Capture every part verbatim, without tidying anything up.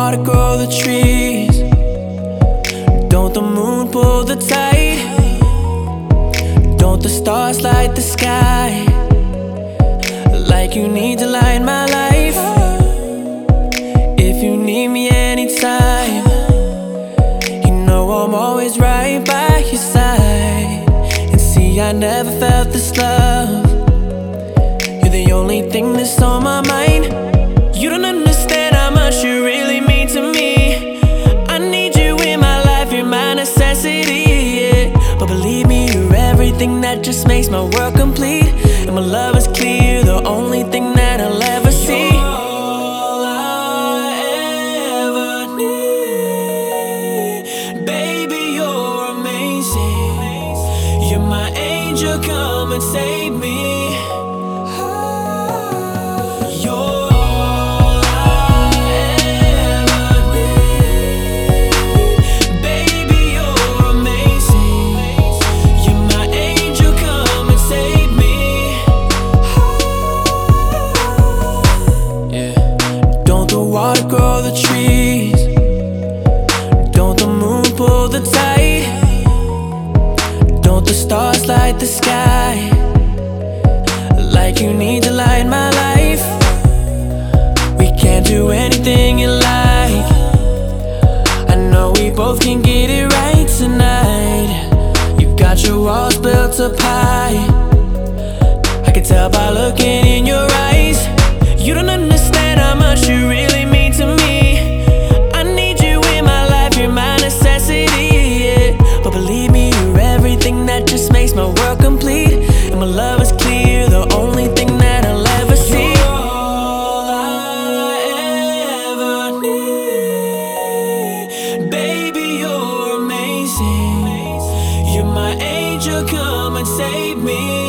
water grow the trees? Don't the moon pull the tide? Don't the stars light the sky? Like you need to light my life. If you need me anytime, you know I'm always right by your side. And see, I never felt this love. You're the only thing that's on my mind. You don't understand how much you really mean to me. I need you in my life, you're my necessity, yeah. But believe me, you're everything that just makes my world complete. And my love is clear, the only thing that I'll ever see. You're all I ever need. Baby, you're amazing. You're my angel, come and save me. Water grow the trees? Don't the moon pull the tide? Don't the stars light the sky? Like you need to light my life. We can't do anything you like. I know we both can get it right tonight. You've got your walls built up high. I can tell by looking in your eyes. You don't understand how much you really mean to me. I need you in my life, you're my necessity, yeah. But believe me, you're everything that just makes my world complete. And my love is clear, the only thing that I'll ever see. You're all I ever need. Baby, you're amazing. You're my angel, come and save me.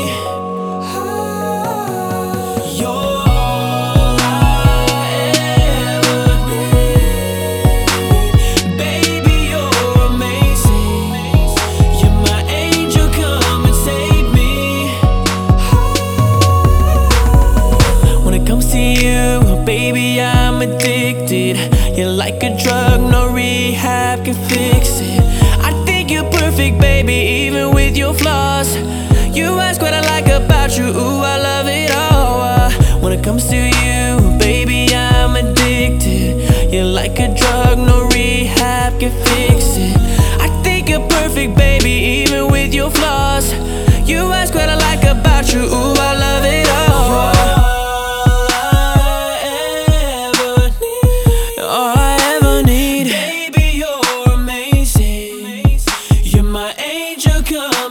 Baby, I'm addicted. You're like a drug, no rehab can fix it. I think you're perfect, baby, even with your flaws. You ask what I like about you, ooh, I love it all. uh, When it comes to you, baby, I'm addicted. You're like a drug, no rehab can fix it. I think you're perfect, baby, even with your flaws. You ask what I like about you, ooh, I love it all. Come